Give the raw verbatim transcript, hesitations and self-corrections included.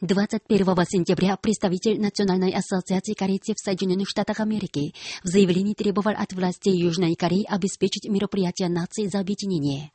двадцать первого сентября представитель Национальной ассоциации корейцев в Соединенных Штатах Америки в заявлении требовал от властей Южной Кореи обеспечить мероприятия нации за объединение.